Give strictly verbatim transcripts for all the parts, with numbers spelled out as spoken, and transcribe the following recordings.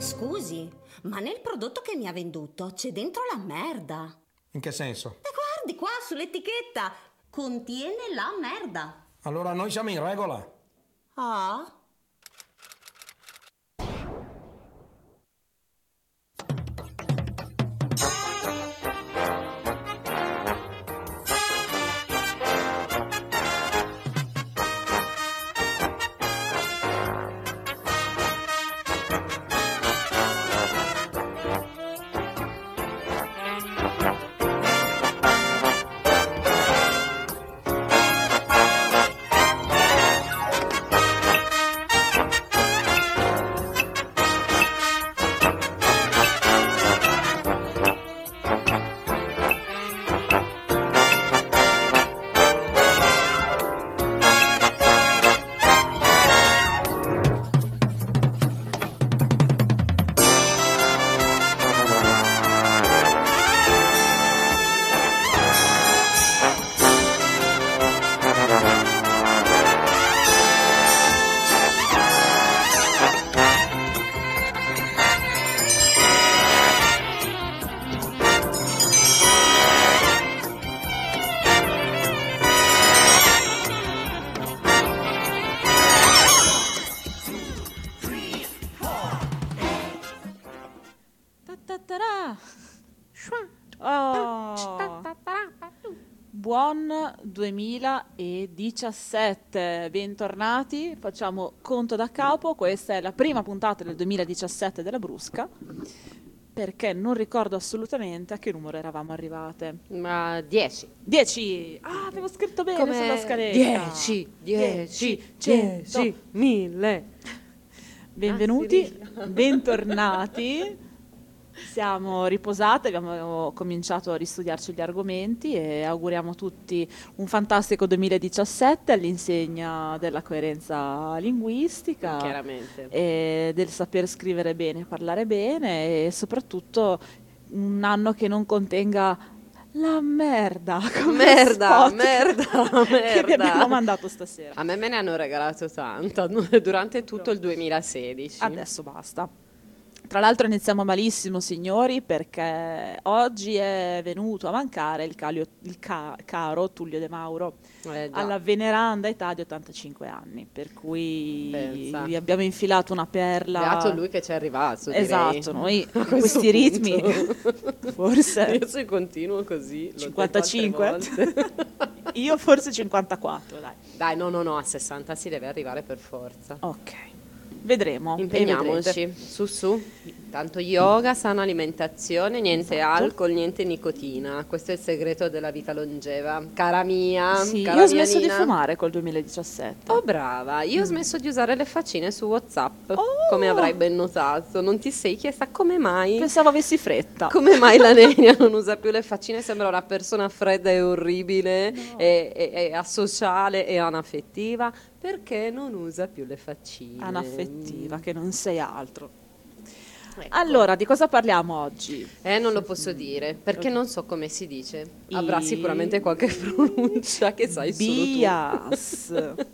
Scusi, ma nel prodotto che mi ha venduto c'è dentro la merda. In che senso? E guardi qua sull'etichetta, contiene la merda. Allora noi siamo in regola. Ah? Oh. Buon duemiladiciassette, bentornati, facciamo conto da capo, questa è la prima puntata del duemiladiciassette della Brusca, perché non ricordo assolutamente a che numero eravamo arrivate. Ma dieci. dieci! Ah, avevo scritto bene Come sulla scaletta. dieci, dieci, dieci, mille. Benvenuti, ah, bentornati. Siamo riposate, abbiamo cominciato a ristudiarci gli argomenti e auguriamo a tutti un fantastico duemiladiciassette all'insegna della coerenza linguistica, chiaramente, e del saper scrivere bene, parlare bene e soprattutto un anno che non contenga la merda, come merda, spot merda, che, merda. che vi abbiamo mandato stasera. A me me ne hanno regalato tanta durante tutto il duemilasedici. Adesso basta. Tra l'altro iniziamo malissimo, signori, perché oggi è venuto a mancare il, calio, il ca, caro Tullio De Mauro eh, alla veneranda età di ottantacinque anni, per cui Pensa. vi abbiamo infilato una perla. Beato lui che ci è arrivato, direi. Esatto, noi a in questi ritmi forse io se continuo così cinquantacinque io forse cinquantaquattro, dai. Dai, no, no, no, a sessanta si deve arrivare per forza. Ok. Vedremo. Impegniamoci, su su. Tanto yoga, sana alimentazione, niente esatto. alcol, niente nicotina. Questo è il segreto della vita longeva. Cara mia, sì, cara io ho smesso Nina. di fumare col duemiladiciassette. Oh brava, io mm. ho smesso di usare le faccine su WhatsApp, oh. come avrai ben notato. Non ti sei chiesta come mai? Pensavo avessi fretta. Come mai la Nenia non usa più le faccine? Sembra una persona fredda e orribile, no. e, e, e asociale e anaffettiva. Perché non usa più le faccine? Anaffettiva, che non sei altro. Ecco. Allora, di cosa parliamo oggi? Eh, non lo posso dire, perché non so come si dice. Avrà sicuramente qualche pronuncia che sai bias. Solo tu.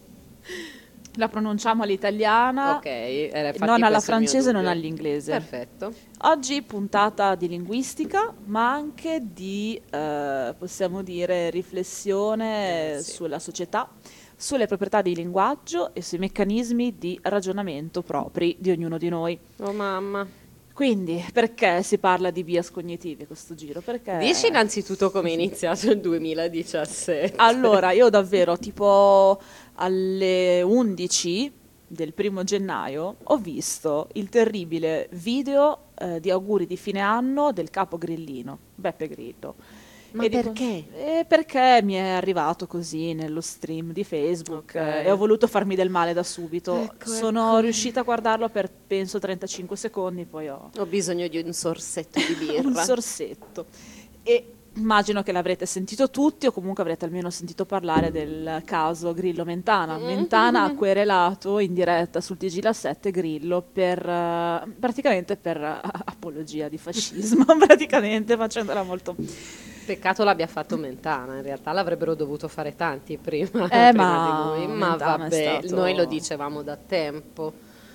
La pronunciamo all'italiana, ok, eh, non alla francese, non all'inglese. Perfetto. Oggi puntata di linguistica, ma anche di, eh, possiamo dire, riflessione eh, sì. sulla società, sulle proprietà di linguaggio e sui meccanismi di ragionamento propri di ognuno di noi. Oh mamma. Quindi, perché si parla di bias cognitivi questo giro? Perché... Dici innanzitutto come è iniziato il duemiladiciassette. Allora, io davvero, tipo alle undici del primo gennaio, ho visto il terribile video eh, di auguri di fine anno del capo grillino, Beppe Grillo. Ma e perché? Dico, eh, perché mi è arrivato così nello stream di Facebook, okay. eh, e ho voluto farmi del male da subito. Ecco, Sono ecco. riuscita a guardarlo per penso trentacinque secondi, poi ho... Ho bisogno di un sorsetto di birra. un sorsetto. E immagino che l'avrete sentito tutti o comunque avrete almeno sentito parlare del caso Grillo Mentana. Mentana ha querelato in diretta sul T G la sette Grillo per uh, praticamente per uh, apologia di fascismo, praticamente facendola molto... Peccato l'abbia fatto Mentana, in realtà l'avrebbero dovuto fare tanti prima, eh, prima ma di lui, ma Mentana vabbè, è stato... noi lo dicevamo da tempo.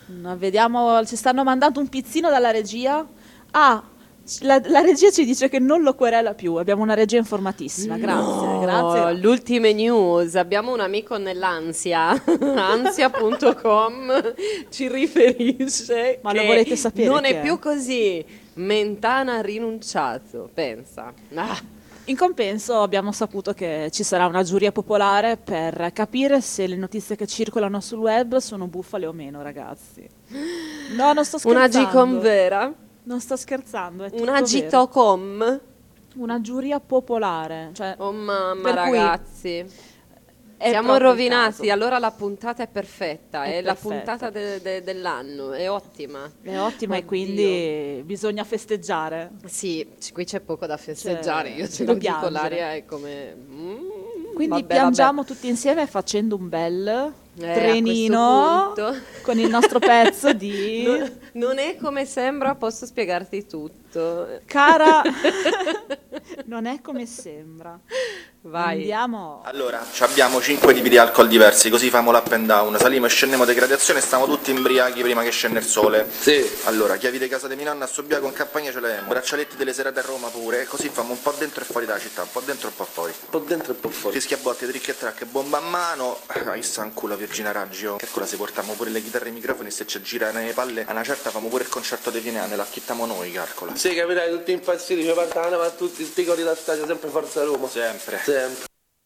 No, vediamo, ci stanno mandando un pizzino dalla regia. Ah, la, la regia ci dice che non lo querela più. Abbiamo una regia informatissima. Grazie, No, grazie. l'ultime news. Abbiamo un amico nell'ansia, ansia punto com ci riferisce Ma che lo volete sapere non chi è è? più così. Mentana ha rinunciato, pensa. Ah. In compenso abbiamo saputo che ci sarà una giuria popolare per capire se le notizie che circolano sul web sono bufale o meno, ragazzi. No, non sto scherzando. Una Gcom vera? Non sto scherzando, è tutto Una vero. Gtocom? Una giuria popolare. Cioè, Oh mamma, per cui ragazzi. è Siamo proprio il rovinati, caso. allora la puntata è perfetta, è, È la perfetta. puntata de- de- dell'anno, è ottima. È ottima e Oddio. quindi bisogna festeggiare. Sì, c- qui c'è poco da festeggiare, io c'è ce da lo dico, piangere. l'aria è come... Mm, Quindi vabbè, piangiamo tutti insieme facendo un bel Eh, a trenino questo punto. con il nostro pezzo di... vabbè. No- non è come sembra, posso spiegarti tutto. Cara, non è come sembra. Vai. Andiamo. Allora, ci abbiamo cinque tipi di alcol diversi, così famo l'up and down, saliamo e scendiamo di gradazione e stiamo tutti imbriachi prima che scenda il sole. Sì. Allora, chiavi di casa di mia nonna a Subiaco in campagna ce l'abbiamo, braccialetti delle serate a Roma pure, così famo un po' dentro e fuori dalla città, un po' dentro e un po' fuori. Un po' dentro e un po' fuori. Fischi a botte, trick e track, bomba a mano, ah, che sta in culo Virginia Raggio. Calcola se portiamo pure le chitarre e i microfoni, se ci girano le palle, a una certa famo pure il concerto dei Vineane, la chittiamo noi, calcola. Sì, capirai, tutti impazziti, ci partono, ma tutti sti cori da stadio, sempre Forza Roma. Sempre. Sempre.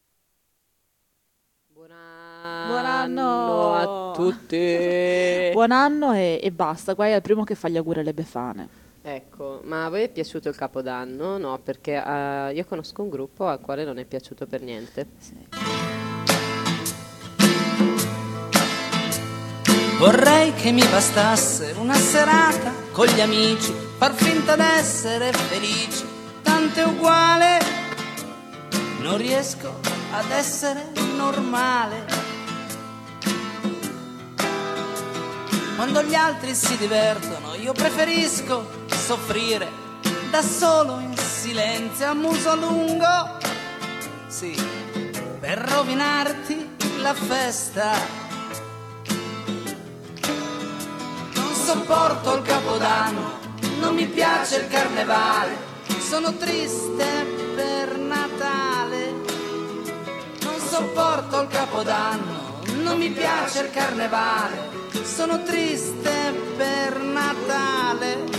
Buon anno a tutti. Buon anno e, e basta, guai al primo che fa gli auguri alle Befane. Ecco, ma a voi è piaciuto il Capodanno? No, perché eh, io conosco un gruppo al quale non è piaciuto per niente. Vorrei che mi bastasse una serata con gli amici, far finta d'essere felici, tanto è uguale, non riesco ad essere normale. Quando gli altri si divertono, io preferisco soffrire da solo in silenzio a muso lungo, sì, per rovinarti la festa. Non sopporto il Capodanno, non mi piace il Carnevale, sono triste per Natale. Non sopporto il Capodanno, non mi piace il Carnevale, sono triste per Natale.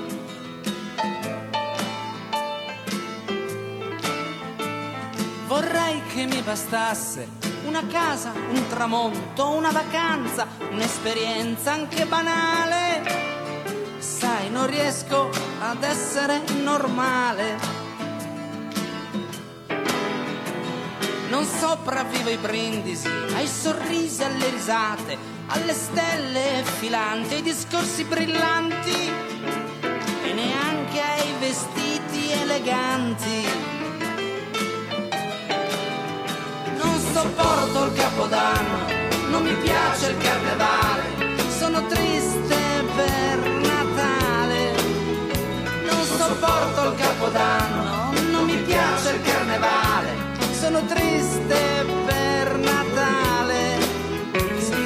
Vorrei che mi bastasse una casa, un tramonto, una vacanza, un'esperienza anche banale. Sai, non riesco ad essere normale. Non sopravvivo ai brindisi, ai sorrisi, alle risate, alle stelle filanti, ai discorsi brillanti e neanche ai vestiti eleganti. Non sopporto il Capodanno, non mi piace il Carnevale, sono triste per Natale. Non sopporto il Capodanno, non mi piace il Carnevale, sono triste per Natale. Sì.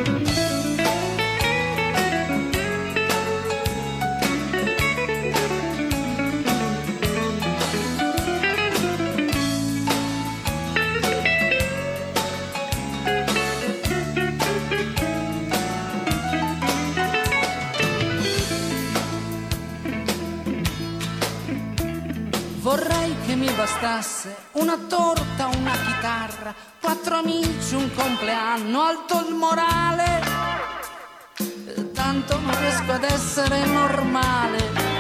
Vorrei che mi bastasse una torta, una chitarra, quattro amici, un compleanno, alto il morale. Eh, Tanto non riesco ad essere normale.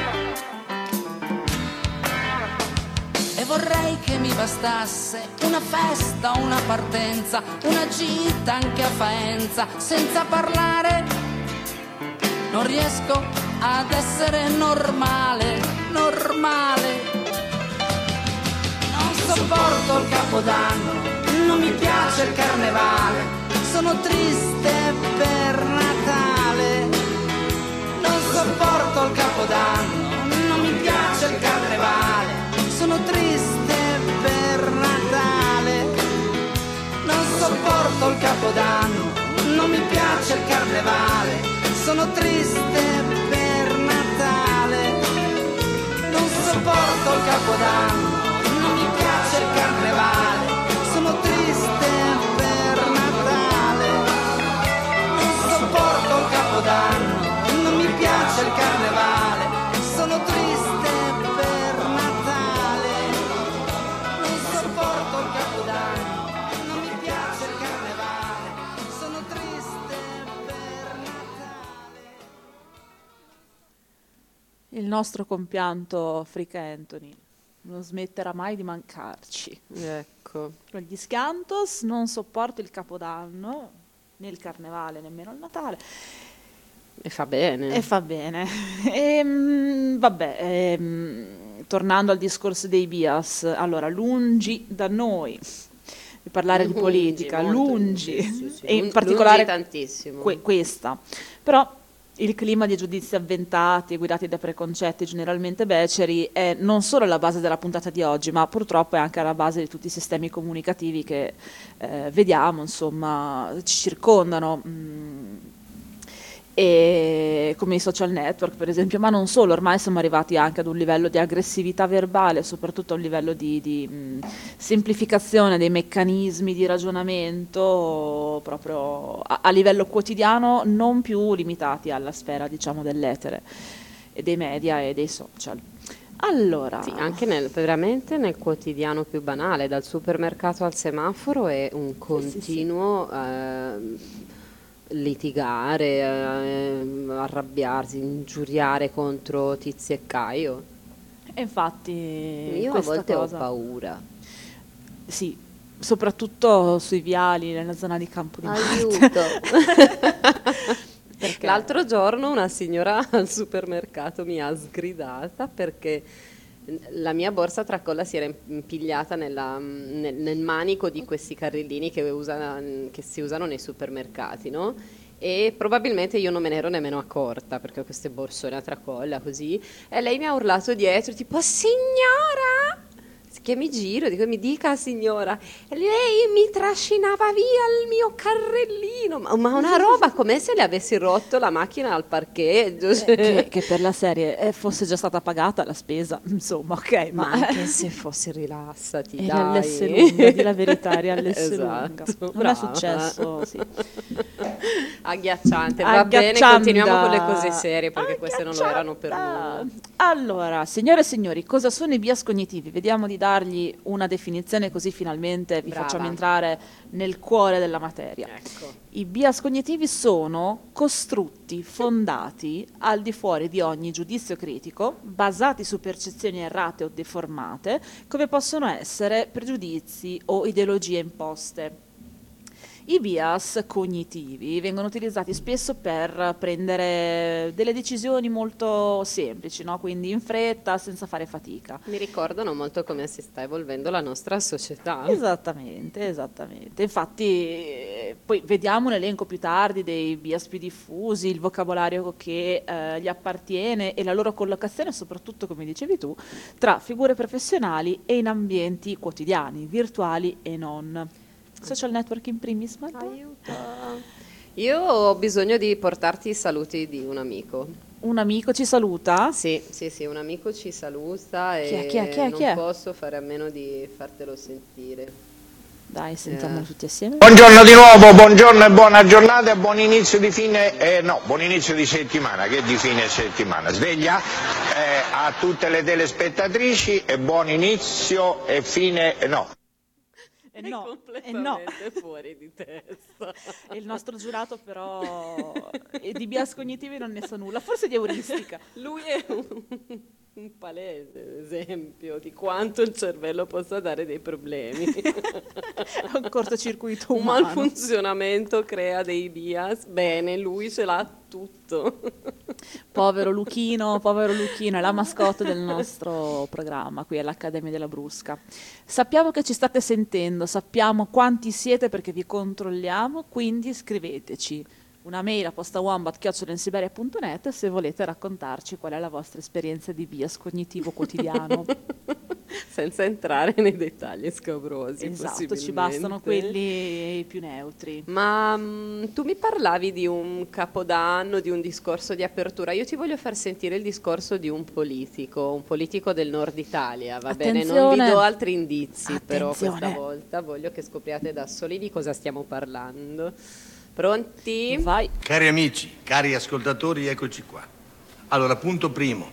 E vorrei che mi bastasse una festa, una partenza, una gita anche a Faenza, senza parlare. Non riesco ad essere normale, normale. Non sopporto il Capodanno, non mi piace il Carnevale, sono triste per Natale. Non sopporto il Capodanno, non mi piace il Carnevale, sono triste per Natale. Non sopporto il Capodanno, non mi piace il Carnevale, sono Il nostro compianto Freak Anthony non smetterà mai di mancarci. Ecco. Con gli Scantos non sopporto il Capodanno, né il Carnevale, nemmeno il Natale. E fa bene. E fa bene. E, mh, vabbè, ehm, tornando al discorso dei bias, allora, lungi da noi di parlare Lungi, di politica, molto lungi, lungi, sì, sì. e in Lungi particolare tantissimo. que- questa. Però il clima di giudizi avventati, guidati da preconcetti generalmente beceri, è non solo la base della puntata di oggi, ma purtroppo è anche alla base di tutti i sistemi comunicativi che eh, vediamo, insomma, ci circondano. Mm. E come i social network, per esempio, ma non solo, ormai siamo arrivati anche ad un livello di aggressività verbale, soprattutto a un livello di, di mh, semplificazione dei meccanismi di ragionamento proprio a, a livello quotidiano, non più limitati alla sfera, diciamo, dell'etere e dei media e dei social. Allora, Sì, anche nel, veramente nel quotidiano più banale, dal supermercato al semaforo è un continuo eh, litigare, eh, arrabbiarsi, ingiuriare contro Tizio e Caio. e infatti Io a questa volte cosa, ho paura. sì, soprattutto sui viali nella zona di Campo di Marte. Aiuto! Perché? L'altro giorno una signora al supermercato mi ha sgridata perché la mia borsa tracolla si era impigliata nella- nel, nel manico di questi carrellini che, usa- che si usano nei supermercati, no? E probabilmente io non me ne ero nemmeno accorta perché ho queste borsone a tracolla così, e lei mi ha urlato dietro tipo signora, che mi giro, dico mi dica signora, e lei mi trascinava via il mio carrellino, ma, ma una roba come se le avessi rotto la macchina al parcheggio, cioè. che, che per la serie eh, fosse già stata pagata la spesa, insomma, ok, ma, Ma anche se fossi rilassati, era dai. l'S lunga, di la verità, era l'S Esatto, lunga. Non brava. è successo, sì. Agghiacciante, va bene, Agghiaccianda. continuiamo con le cose serie perché queste non lo erano per Agghiaccianda. nulla. Allora, signore e signori, cosa sono i bias cognitivi? Vediamo di dargli una definizione, così finalmente vi Brava. facciamo entrare nel cuore della materia. Ecco. I bias cognitivi sono costrutti fondati al di fuori di ogni giudizio critico, basati su percezioni errate o deformate, come possono essere pregiudizi o ideologie imposte. I bias cognitivi vengono utilizzati spesso per prendere delle decisioni molto semplici, no? Quindi in fretta, senza fare fatica. Mi ricordano molto come si sta evolvendo la nostra società. Esattamente, esattamente. Infatti, eh, poi vediamo un elenco più tardi dei bias più diffusi, il vocabolario che eh, gli appartiene e la loro collocazione, soprattutto, come dicevi tu, tra figure professionali e in ambienti quotidiani, virtuali e non. Social network in primis, ma Aiuto. Io ho bisogno di portarti i saluti di un amico. un amico ci saluta? Sì, sì, sì, un amico ci saluta e Chi è, chi è, chi è, non chi è? posso fare a meno di fartelo sentire. Dai, sentiamolo Eh. tutti assieme. Buongiorno di nuovo, buongiorno e buona giornata e buon inizio di fine, eh, no, buon inizio di settimana, che di fine settimana, sveglia eh, a tutte le telespettatrici e buon inizio e fine, eh, no. Eh no, eh È no. completamente fuori di testa. E il nostro giurato però e di bias cognitivi non ne sa nulla, forse di euristica. Lui è un, un palese esempio di quanto il cervello possa dare dei problemi. Un cortocircuito Un umano. malfunzionamento crea dei bias. Bene, lui ce l'ha tutto. Povero Luchino, povero Luchino, è la mascotte del nostro programma qui all'Accademia della Brusca. Sappiamo che ci state sentendo, sappiamo quanti siete perché vi controlliamo, quindi scriveteci una mail a postawombat chiocciola insiberia punto net se volete raccontarci qual è la vostra esperienza di bias cognitivo quotidiano. Senza entrare nei dettagli scabrosi. Esatto, ci bastano possibilmente. quelli più neutri. Ma mh, tu mi parlavi di un capodanno, di un discorso di apertura. Io ti voglio far sentire il discorso di un politico, un politico del nord Italia, va bene? Non vi Attenzione. do altri indizi, però Attenzione. questa volta voglio che scopriate da soli di cosa stiamo parlando. Pronti? Vai. Cari amici, cari ascoltatori, eccoci qua. Allora, punto primo.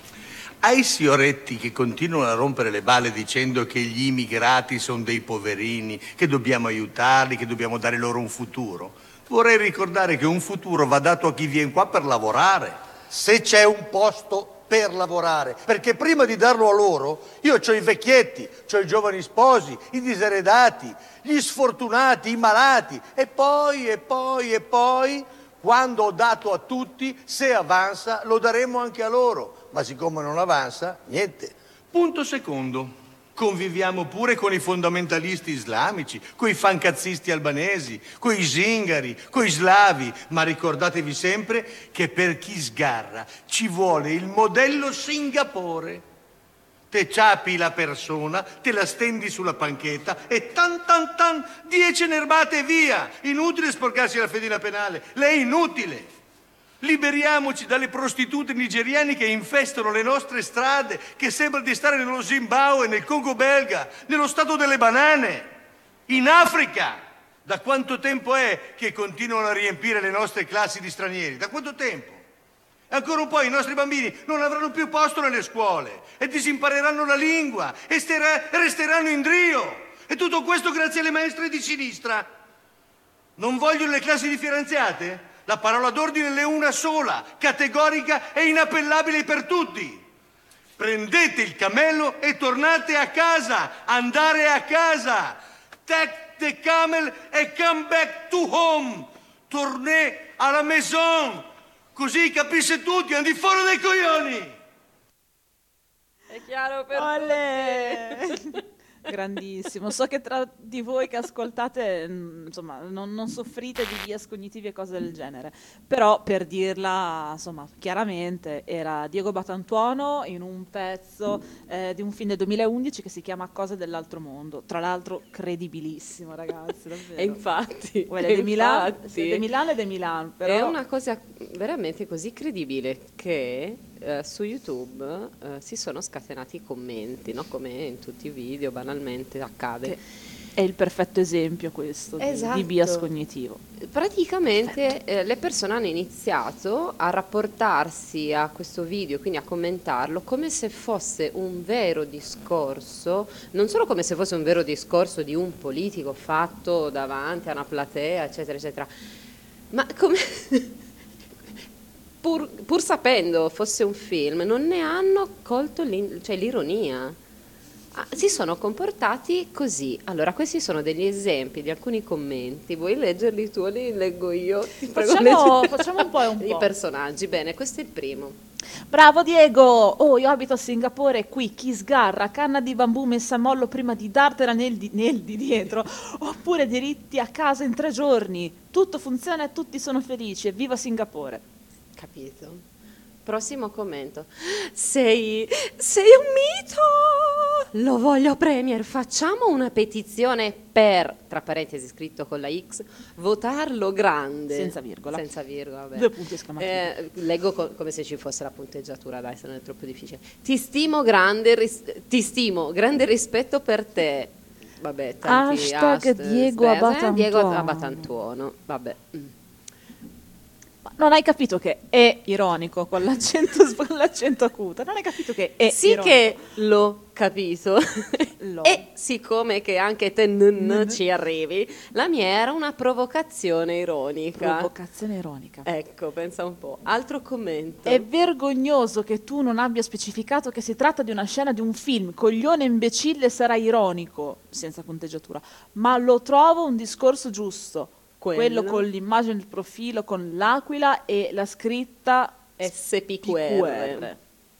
Ai sioretti che continuano a rompere le balle dicendo che gli immigrati sono dei poverini, che dobbiamo aiutarli, che dobbiamo dare loro un futuro, vorrei ricordare che un futuro va dato a chi viene qua per lavorare. Se c'è un posto per lavorare, perché prima di darlo a loro io ho i vecchietti, ho i giovani sposi, i diseredati, gli sfortunati, i malati e poi e poi e poi quando ho dato a tutti, se avanza lo daremo anche a loro, ma siccome non avanza, niente. Punto secondo. Conviviamo pure con i fondamentalisti islamici, con i fancazzisti albanesi, con i zingari, con i slavi, ma ricordatevi sempre che per chi sgarra ci vuole il modello Singapore. Te ciapi la persona, te la stendi sulla panchetta e tan tan tan, dieci nerbate e via. Inutile sporcarsi la fedina penale, lei è inutile. Liberiamoci dalle prostitute nigeriane che infestano le nostre strade, che sembra di stare nello Zimbabwe, nel Congo belga, nello stato delle banane, in Africa. Da quanto tempo è che continuano a riempire le nostre classi di stranieri? Da quanto tempo? E ancora un po' i nostri bambini non avranno più posto nelle scuole e disimpareranno la lingua e stera- resteranno in drio. E tutto questo grazie alle maestre di sinistra. Non vogliono le classi differenziate? La parola d'ordine è una sola, categorica e inappellabile per tutti. Prendete il cammello e tornate a casa, andare a casa. Take the camel and come back to home. Tournez à la maison. Così capisce tutti, andi fuori dai coglioni. È chiaro per Olè! tutti. Grandissimo. So che tra di voi che ascoltate, mh, insomma, non, non soffrite di bias cognitivi e cose del genere. Però, per dirla, insomma, chiaramente, era Diego Batantuono in un pezzo eh, di un film del duemilaundici che si chiama Cose dell'altro mondo. Tra l'altro, credibilissimo, ragazzi, davvero. E infatti, Quella e di Milano, infatti. sì, di Milano e di Milano, però... È una cosa veramente così credibile che eh, su YouTube eh, si sono scatenati i commenti, no? Come in tutti i video banalmente accade. Che è il perfetto esempio questo di, Esatto. di bias cognitivo. Praticamente eh, le persone hanno iniziato a rapportarsi a questo video, quindi a commentarlo, come se fosse un vero discorso, non solo come se fosse un vero discorso di un politico fatto davanti a una platea, eccetera, eccetera, ma come... pur, pur sapendo fosse un film, non ne hanno colto l'in- cioè, l'ironia. Ah, si sono comportati così. Allora, questi sono degli esempi di alcuni commenti. Vuoi leggerli tu o li leggo io? Ti prego, Facciamo, leggi- facciamo un po' e un I po'. personaggi. Bene, questo è il primo. Bravo Diego! Oh, io abito a Singapore, qui chi sgarra canna di bambù messa a mollo prima di dartela nel di, nel di dietro, oppure diritti a casa in tre giorni. Tutto funziona e tutti sono felici. Evviva Singapore! Capito? Prossimo commento. Sei, sei un mito! Lo voglio Premier. Facciamo una petizione per, tra parentesi scritto con la X, votarlo grande. Senza virgola. Senza virgola, vabbè. Due punti esclamativi. Eh, leggo co- come se ci fosse la punteggiatura, dai, se non è troppo difficile. Ti stimo grande, ris- ti stimo, grande rispetto per te. Vabbè, tanti Hashtag hashtag, Diego eh, Abatantuono. Diego Abatantuono. Vabbè. Mm. Non hai capito che è ironico con l'accento, con l'accento acuto, non hai capito che è Sì ironico. che l'ho capito. L'ho. E siccome che anche te non ci arrivi, la mia era una provocazione ironica. Provocazione ironica. Ecco, pensa un po'. Altro commento. È vergognoso che tu non abbia specificato che si tratta di una scena di un film. Coglione imbecille, sarà ironico, senza punteggiatura, ma lo trovo un discorso giusto. Quello. Quello con l'immagine del profilo con l'aquila e la scritta S P Q P Q R. R.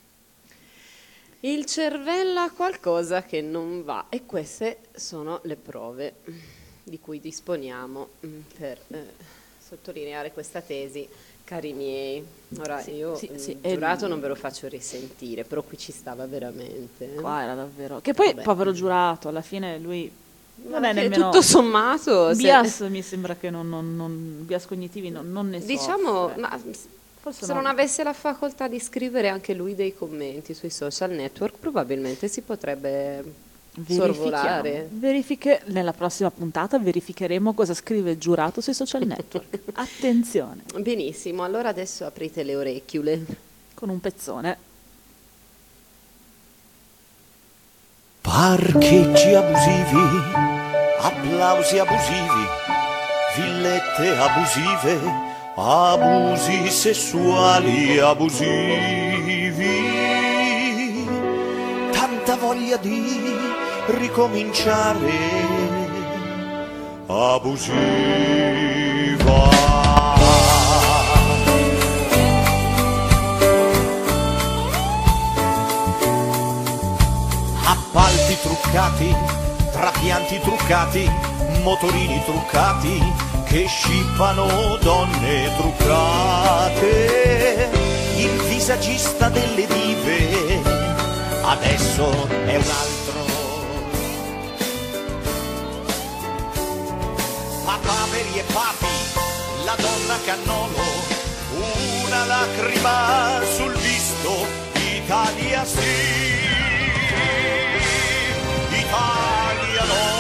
Il cervello ha qualcosa che non va e queste sono le prove di cui disponiamo mm, per eh, sottolineare questa tesi, cari miei. Ora Sì, io sì, mm, sì, giurato e- non ve lo faccio risentire, però qui ci stava veramente. eh. Qua era davvero. Che poi, Vabbè. povero giurato, alla fine lui non Ma è che nemmeno. tutto sommato, se- Bias mi sembra che non, non, non- bias cognitivi non, non ne diciamo, soffre. ma Forse se no. non avesse la facoltà di scrivere anche lui dei commenti sui social network, probabilmente si potrebbe sorvolare. Verifiche- nella prossima puntata verificheremo cosa scrive il giurato sui social network. Attenzione, Benissimo, allora adesso aprite le orecchiule. con un pezzone. Parcheggi abusivi, applausi abusivi, villette abusive, abusi sessuali abusivi, tanta voglia di ricominciare, abusiva. Appalti truccati, trapianti truccati, motorini truccati, che scippano donne truccate. Il visagista delle dive adesso è un altro. Papaveri e papi, la donna cannolo, una lacrima sul visto, Italia sì, Italia no.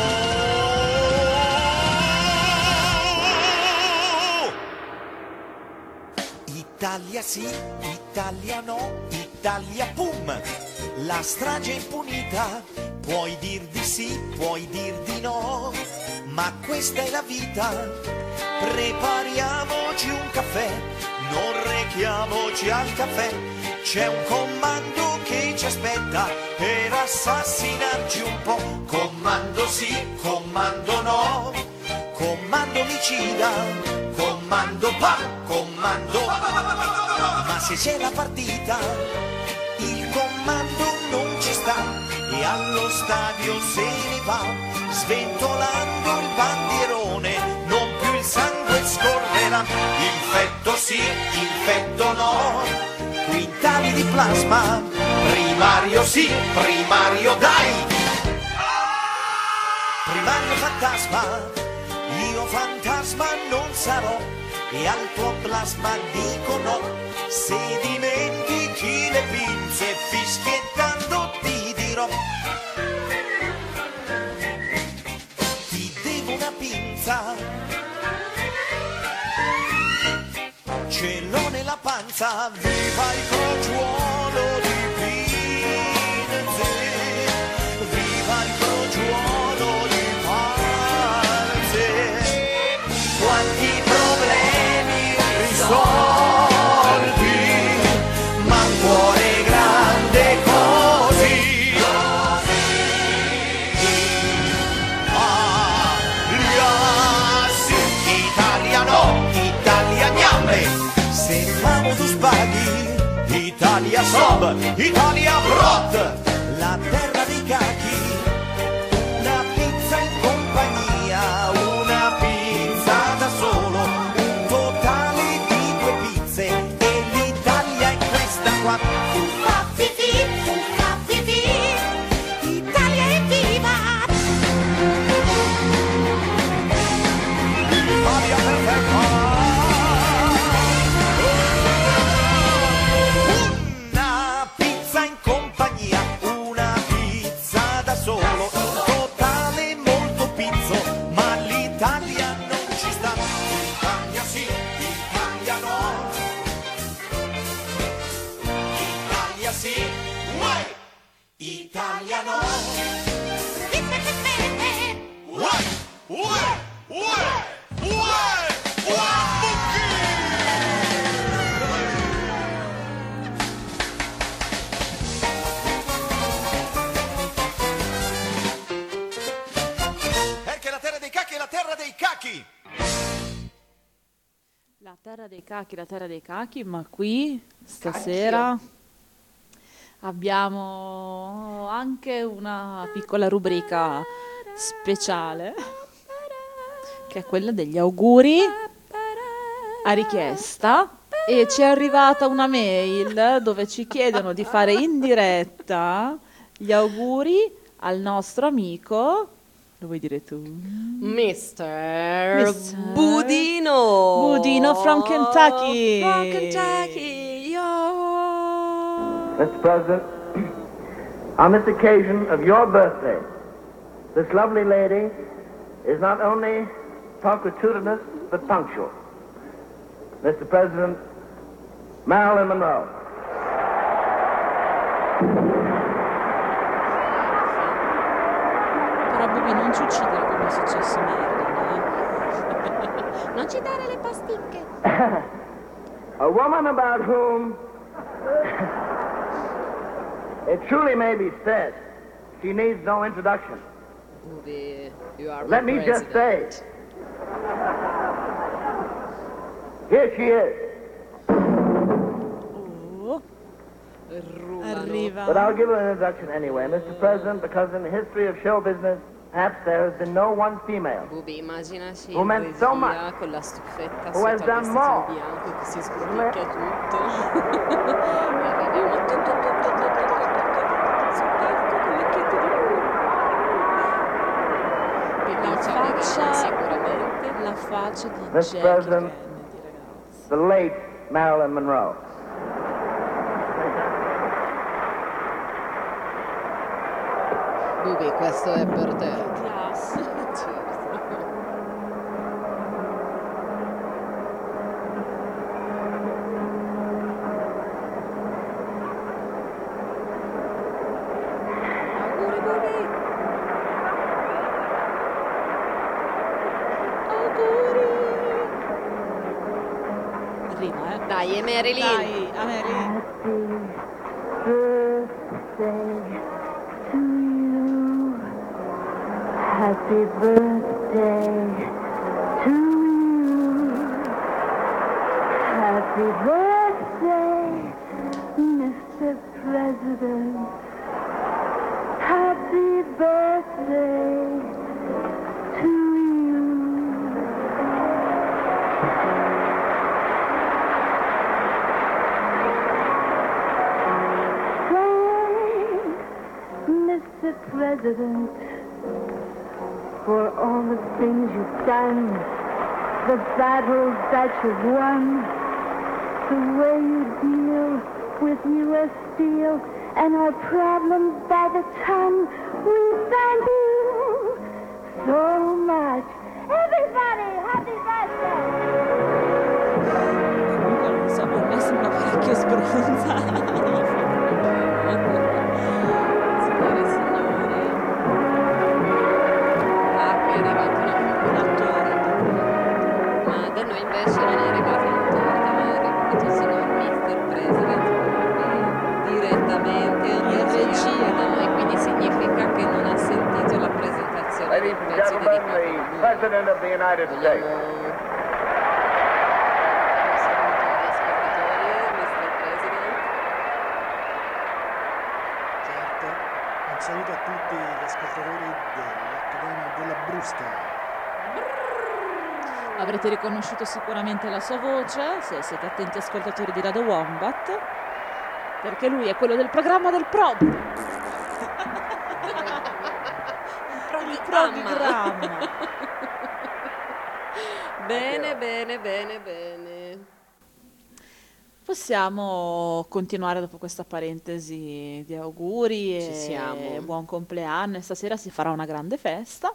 Italia sì, Italia no, Italia pum, la strage è impunita, puoi dir di sì, puoi dir di no, ma questa è la vita, prepariamoci un caffè, non rechiamoci al caffè, c'è un comando che ci aspetta per assassinarci un po', comando sì, comando no, comando omicida, comando pa, comando, ma se c'è la partita, il comando non ci sta e allo stadio se ne va, sventolando il bandierone, non più il sangue scorrerà, infetto sì, infetto no, quintali di plasma, primario sì, primario dai, primario fantasma. Io fantasma non sarò e al tuo plasma dico no, se dimentichi le pinze fischiettando ti dirò, ti devo una pinza, ce l'ho nella panza, viva il crogiuolo di pinze, viva il crogiuolo di quanti problemi risolvi, ma un cuore grande così, Italia sì, Italia no, Italia gname, se famo tu spaghi, Italia sob, Italia brot, la terra dei cachi, una pizza in compagnia, una pizza da solo, un totale di due pizze e l'Italia è questa qua. Uffa fifì, uffa fifì, Italia è viva! Italia perfetta! Una pizza in compagnia, una pizza da solo, un totale molto pizzo, ma l'Italia non ci sta. Italia sì, Italia no, Italia sì, uè, Italia no, uè, uè, uè, uè, perché la terra dei cacchi è la terra dei cacchi. La terra dei cachi, la terra dei cachi, ma qui stasera abbiamo anche una piccola rubrica speciale, che è quella degli auguri a richiesta, e ci è arrivata una mail dove ci chiedono di fare in diretta gli auguri al nostro amico, lo vuoi dire tu? mister mister Budino. Budino from Kentucky. From Kentucky, yo. Mister President, on this occasion of your birthday, this lovely lady is not only punctilious but punctual. Mister President, Marilyn Monroe. Però Bubi non ci uccidere come è successo a Marilyn. Non ci dare le pasticche. A woman about whom it truly may be said she needs no introduction. Bubi, you are Let my me just president. say, here she is. Oh. Arriva. But I'll give her an introduction anyway, Mister President, because in the history of show business, perhaps there has been no one female Bubi, immaginaci Who in meant so much. regia con la stufetta Who has sotto al done vestito more. bianco che si sbrulicchia tutto. E arriviamo tu, tu, tu, tu, tu, tu, tu, tu, tu, sul palco con l'occhietto di La Pipiccia Meghan faccia, sicuramente. la faccia di Mister Jackie President, Kennedy, ragazzi. the late Marilyn Monroe. Bubi, questo è per te. Classe. Certo. Auguri, Bubi. Auguri. Arriva, eh. Dai, è Marilyn. Dai, a Marilyn. Happy birthday to you. Happy birthday, Mister President. Happy birthday to you. Thanks, Mister President, for all the things you've done, the battles that you've won, the way you deal with U S Steel and our problems by the ton. We thank you so much. Everybody, happy birthday! Comunque, insomma, a me sembra parecchio sbronzata. Signore e signori. Ah, qui è arrivato una torta. Ma da noi invece non è arrivata una torta, ma è arrivato il signor mister President Bubi direttamente in regia da noi, quindi significa che non ha sentito la presentazione del Ladies and pezzo gentlemen, dedicato a the lui. President of the United States. Vogliamo un saluto agli spettatori, mister President. Certo, un saluto a tutti gli ascoltatori dell'Accademia della Brusca. Avrete riconosciuto sicuramente la sua voce, se siete attenti ascoltatori di Radio Wombat, perché lui è quello del programma del Prob. Il programma. Bene, bene, bene, bene. Possiamo continuare dopo questa parentesi di auguri Ci e siamo. buon compleanno. E stasera si farà una grande festa.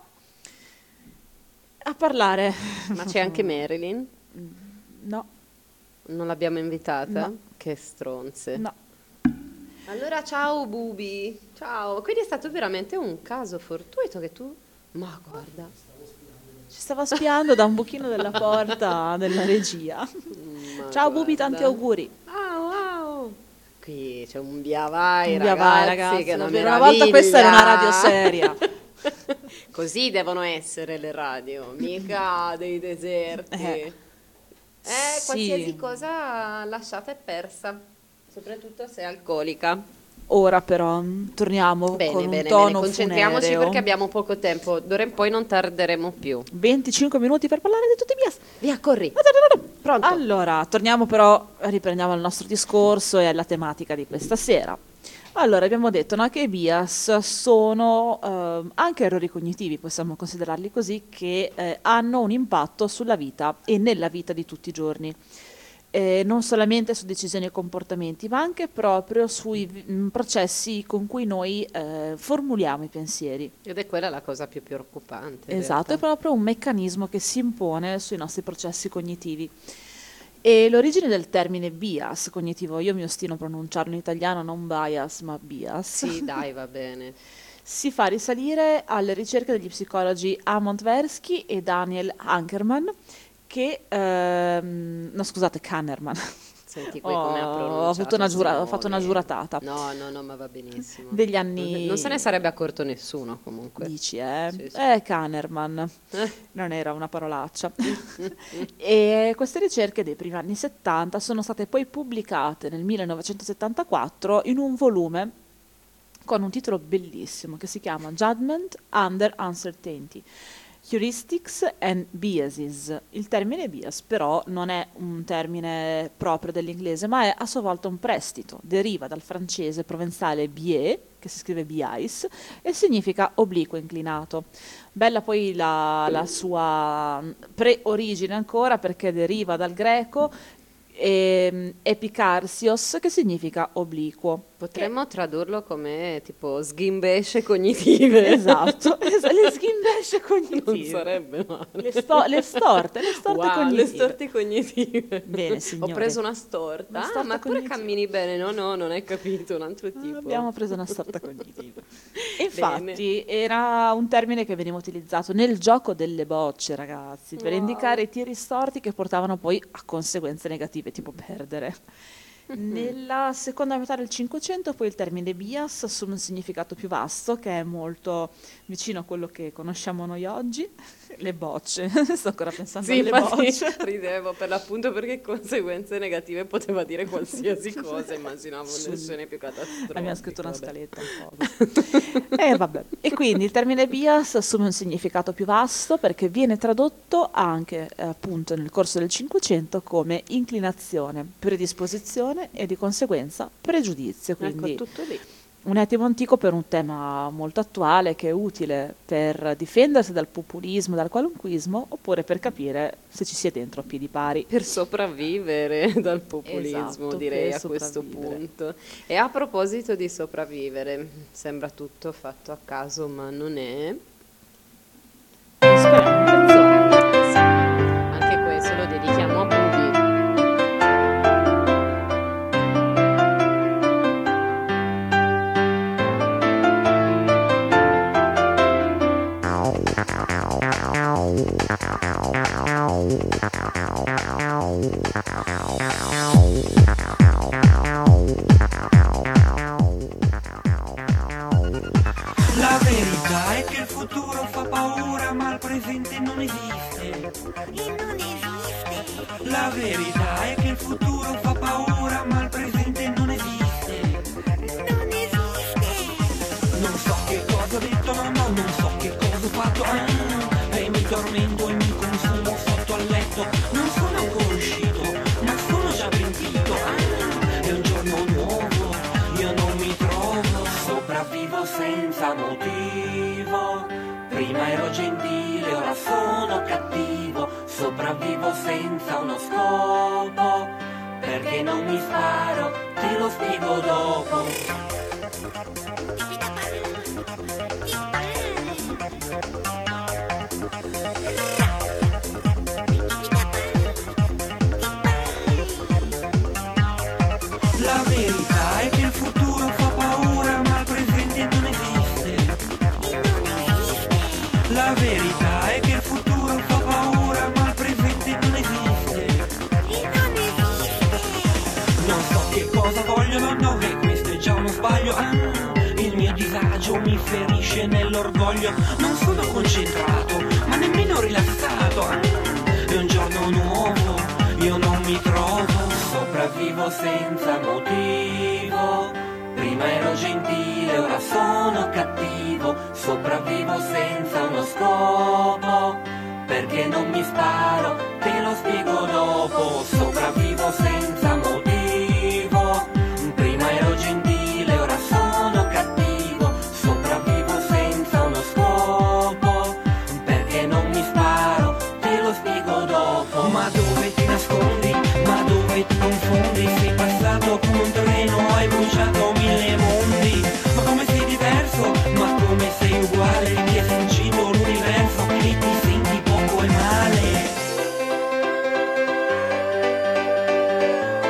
A parlare. Ma c'è anche Marilyn? No. Non l'abbiamo invitata? No. Che stronze. No. Allora, ciao Bubi. Ciao. Quindi è stato veramente un caso fortuito che tu... Ma guarda. Ci stava spiando da un buchino della porta della regia. Ma Ciao Bubi, guarda. tanti auguri. Wow, wow. Qui c'è un via vai, Un via ragazzi, vai, ragazzi, che è una davvero, una volta questa era una radio seria. Così devono essere le radio, mica dei deserti. Eh. Eh, Sì. qualsiasi cosa lasciata è persa, soprattutto se è alcolica. Ora però mh, torniamo Bene, con bene, un tono bene, concentriamoci funereo. perché abbiamo poco tempo, d'ora in poi non tarderemo più. venticinque minuti per parlare di tutti i miei. Via, corri. Pronto? Allora, torniamo però, riprendiamo il nostro discorso e alla tematica di questa sera. Allora, abbiamo detto, no, che i bias sono eh, anche errori cognitivi, possiamo considerarli così, che eh, hanno un impatto sulla vita e nella vita di tutti i giorni. Eh, non solamente su decisioni e comportamenti, ma anche proprio sui mh, processi con cui noi eh, formuliamo i pensieri. Ed è quella la cosa più preoccupante. in Esatto, è realtà. proprio un meccanismo che si impone sui nostri processi cognitivi. E l'origine del termine bias cognitivo, io mi ostino a pronunciarlo in italiano, non bias, ma bias. Sì, dai, va bene. Si fa risalire alle ricerche degli psicologi Amon Tversky e Daniel Ankerman, che ehm, no scusate Kahneman. Senti qui come ha Ho, pronunciato avuto una giura- ho Simone. fatto una giuratata. No, no, no, ma va benissimo. Degli anni- Non se ne sarebbe accorto nessuno comunque. Dici, eh? Sì, sì. Eh, Kahneman. Non era una parolaccia. E queste ricerche dei primi anni settanta sono state poi pubblicate nel millenovecentosettantaquattro in un volume con un titolo bellissimo che si chiama Judgment Under Uncertainty. Heuristics and Biases. Il termine bias però non è un termine proprio dell'inglese, ma è a sua volta un prestito. Deriva dal francese provenzale biais, che si scrive biais, e significa obliquo inclinato. Bella poi la, la sua pre-origine ancora, perché deriva dal greco e, epicarsios, che significa obliquo. Potremmo tradurlo come tipo sghimbesce cognitive. Esatto, es- le sghimbesce cognitive. Non sarebbe male. Le, sto- le storte, le storte Wow, cognitive. le storte cognitive. Bene, signore. Ho preso una storta. Una Ah, storta ma pure cognitiva. cammini bene. No, no, non hai capito, un altro tipo. Abbiamo preso una storta cognitiva. E infatti era un termine che veniva utilizzato nel gioco delle bocce, ragazzi, per Wow. indicare i tiri storti che portavano poi a conseguenze negative, tipo perdere. Nella seconda metà del Cinquecento poi il termine bias assume un significato più vasto, che è molto vicino a quello che conosciamo noi oggi, le bocce. Sto ancora pensando Sì, alle infatti bocce. ridevo per l'appunto perché conseguenze negative poteva dire qualsiasi cosa, immaginavo Sì. delle scene più catastrofiche. Abbiamo scritto una vabbè. scaletta un po'. E vabbè. E quindi il termine bias assume un significato più vasto perché viene tradotto anche eh, appunto nel corso del Cinquecento come inclinazione, predisposizione e di conseguenza pregiudizio. Quindi Ecco, tutto lì. un etimo antico per un tema molto attuale che è utile per difendersi dal populismo, dal qualunquismo, oppure per capire se ci si è dentro a piedi pari. Per sopravvivere dal populismo, Esatto, direi per a questo sopravvivere. punto. E a proposito di sopravvivere, sembra tutto fatto a caso, ma non è. Speriamo un pezzone. Sì, anche questo lo dedichiamo a Bubi. La verità è che il futuro fa paura, ma il presente non esiste. E non esiste. La verità è che il futuro fa paura, ma il presente non esiste. Non esiste. Non so che cosa ho detto, no, no, non so che cosa ho fatto. Ah, e mi tormento e mi consumo sotto al letto. Non sono ancora uscito, ma sono già pentito. Ah, è un giorno nuovo, io non mi trovo. Sopravvivo senza motivo. Prima ero gentile, ora sono cattivo. Sopravvivo senza uno scopo. Perché non mi sparo, te lo spiego dopo. La verità è che il futuro fa paura, ma il presente non esiste. La verità è che il futuro fa paura, ma il presente non esiste. Non so che cosa vogliono, no, e questo è già uno sbaglio. Ah, il mio disagio mi ferisce nell'orgoglio. Non sono concentrato, ma nemmeno rilassato. Ah, è un giorno nuovo, io non mi trovo. Sopravvivo senza motivo. Prima ero gentile, ora sono cattivo. Sopravvivo senza uno scopo. Perché non mi sparo, te lo spiego dopo. Sopravvivo senza motivo. Prima ero gentile, ora sono cattivo. Sopravvivo senza uno scopo. Perché non mi sparo, te lo spiego dopo. Ma dove ti nascondi? Ma dove ti confondi? Sei passato come un treno, hai bruciato mille mondi. Ma come sei diverso? Ma come sei uguale? Ti è sfuggito l'universo e ti senti poco e male.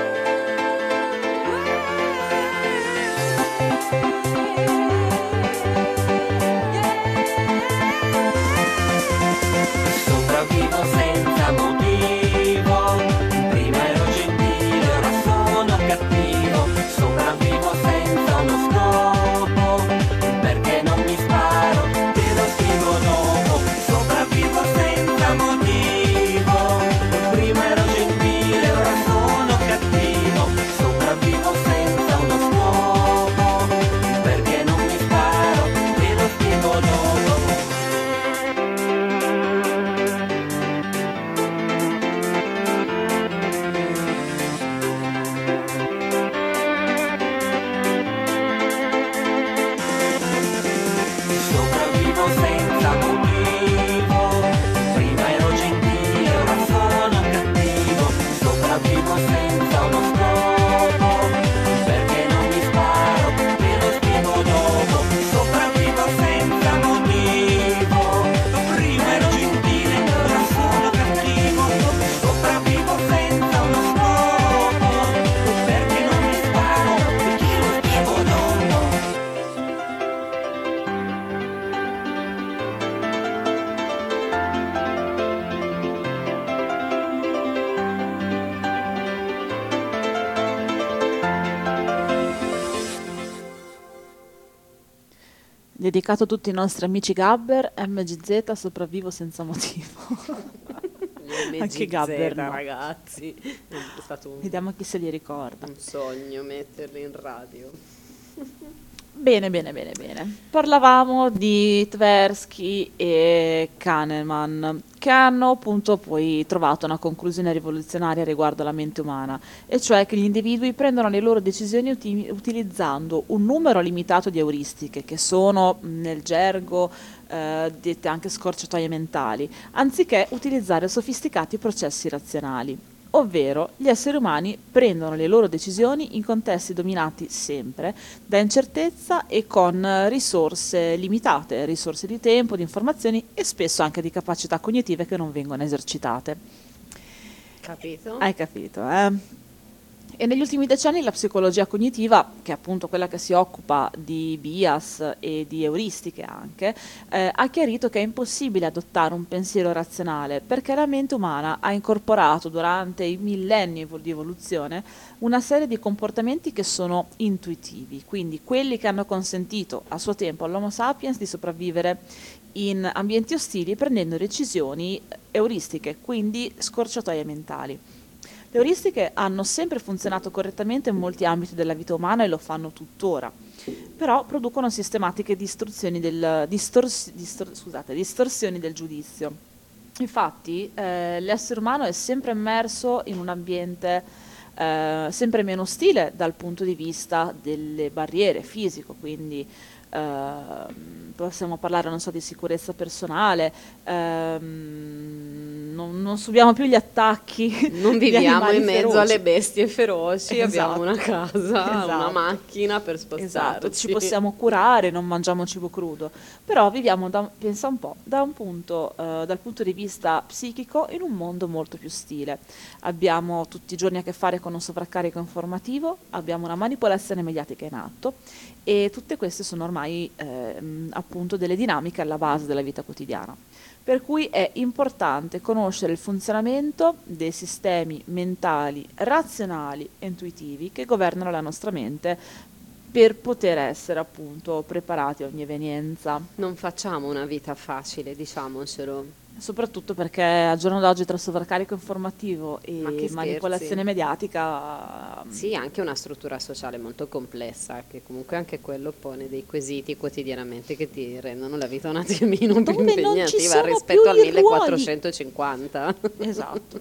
Dedicato a tutti i nostri amici Gabber, M G Z sopravvivo senza motivo. Anche Gabber, no. Ragazzi, è stato un, vediamo chi se li ricorda. Un sogno metterli in radio. Bene, bene, bene, bene. Parlavamo di Tversky e Kahneman, che hanno appunto poi trovato una conclusione rivoluzionaria riguardo alla mente umana, e cioè che gli individui prendono le loro decisioni uti- utilizzando un numero limitato di euristiche, che sono nel gergo eh, dette anche scorciatoie mentali, anziché utilizzare sofisticati processi razionali. Ovvero, gli esseri umani prendono le loro decisioni in contesti dominati sempre da incertezza e con risorse limitate, risorse di tempo, di informazioni e spesso anche di capacità cognitive che non vengono esercitate. Capito? Hai capito, eh? E negli ultimi decenni la psicologia cognitiva, che è appunto quella che si occupa di bias e di euristiche anche, eh, ha chiarito che è impossibile adottare un pensiero razionale perché la mente umana ha incorporato durante i millenni di evoluzione una serie di comportamenti che sono intuitivi, quindi quelli che hanno consentito a suo tempo all'Homo sapiens di sopravvivere in ambienti ostili prendendo decisioni euristiche, quindi scorciatoie mentali. Le euristiche hanno sempre funzionato correttamente in molti ambiti della vita umana e lo fanno tuttora, però producono sistematiche distruzioni del, distors, distor, scusate, distorsioni del giudizio. Infatti eh, l'essere umano è sempre immerso in un ambiente eh, sempre meno ostile dal punto di vista delle barriere fisico, quindi Uh, possiamo parlare, non so, di sicurezza personale, uh, non, non subiamo più gli attacchi, non viviamo in mezzo feroci. alle bestie feroci, Esatto. Abbiamo una casa, Esatto. una macchina per spostarci. Esatto, ci possiamo curare, non mangiamo cibo crudo, però viviamo, da, pensa un po', da un punto, uh, dal punto di vista psichico in un mondo molto più ostile. Abbiamo tutti i giorni a che fare con un sovraccarico informativo, abbiamo una manipolazione mediatica in atto e tutte queste sono ormai eh, appunto delle dinamiche alla base della vita quotidiana. Per cui è importante conoscere il funzionamento dei sistemi mentali, razionali e intuitivi che governano la nostra mente per poter essere appunto preparati a ogni evenienza. Non facciamo una vita facile, diciamocelo. Soprattutto perché al giorno d'oggi tra sovraccarico informativo e manipolazione scherzi. mediatica... Sì, anche una struttura sociale molto complessa, che comunque anche quello pone dei quesiti quotidianamente che ti rendono la vita un attimino più impegnativa rispetto al millequattrocentocinquanta. Esatto,